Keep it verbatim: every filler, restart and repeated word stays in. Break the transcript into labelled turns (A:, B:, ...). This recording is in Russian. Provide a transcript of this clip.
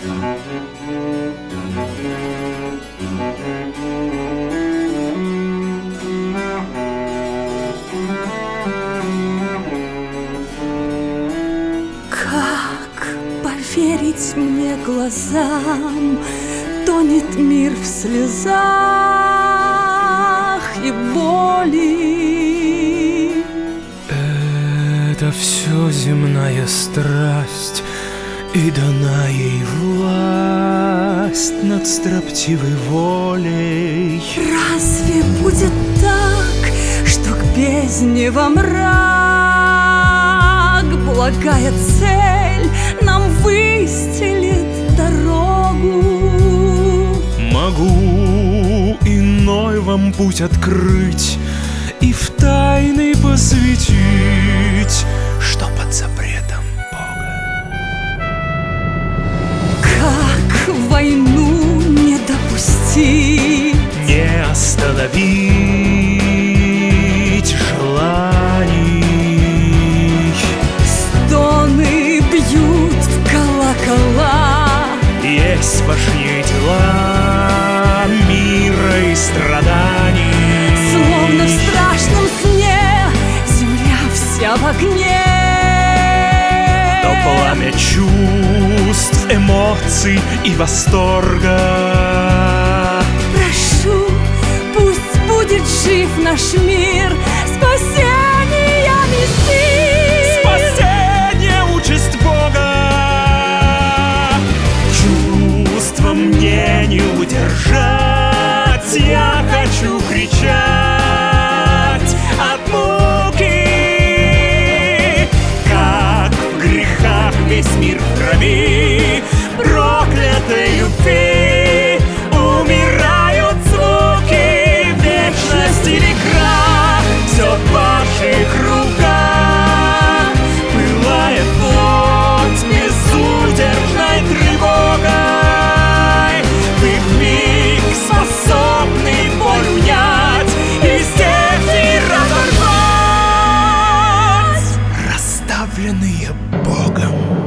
A: Как поверить мне глазам? Тонет мир в слезах и боли.
B: Это все земная страсть, и дана ей власть над строптивой волей.
A: Разве будет так, что к бездне во мрак благая цель нам выстелит дорогу?
B: Могу иной вам путь открыть и в тайны посвятить, что под запретом Бога.
A: Как войну не допустить,
B: Не остановить желаний.
A: стоны бьют в колокола,
B: Есть важнее дела мира и страданий.
A: словно в страшном сне земля вся в огне.
B: Но пламя чувств, эмоций и восторга
A: Прошу, пусть будет жив наш мир, спасение мессир.
B: спасение — участь Бога. Чувства мне не удержать, я хочу кричать от муки. Как в грехах весь мир в крови проклятой любви умирают звуки. Вечность или крах — все в ваших руках. Пылает плоть безудержной тревогой. Вы вмиг способны боль унять и степи разорвать, расставленные Богом.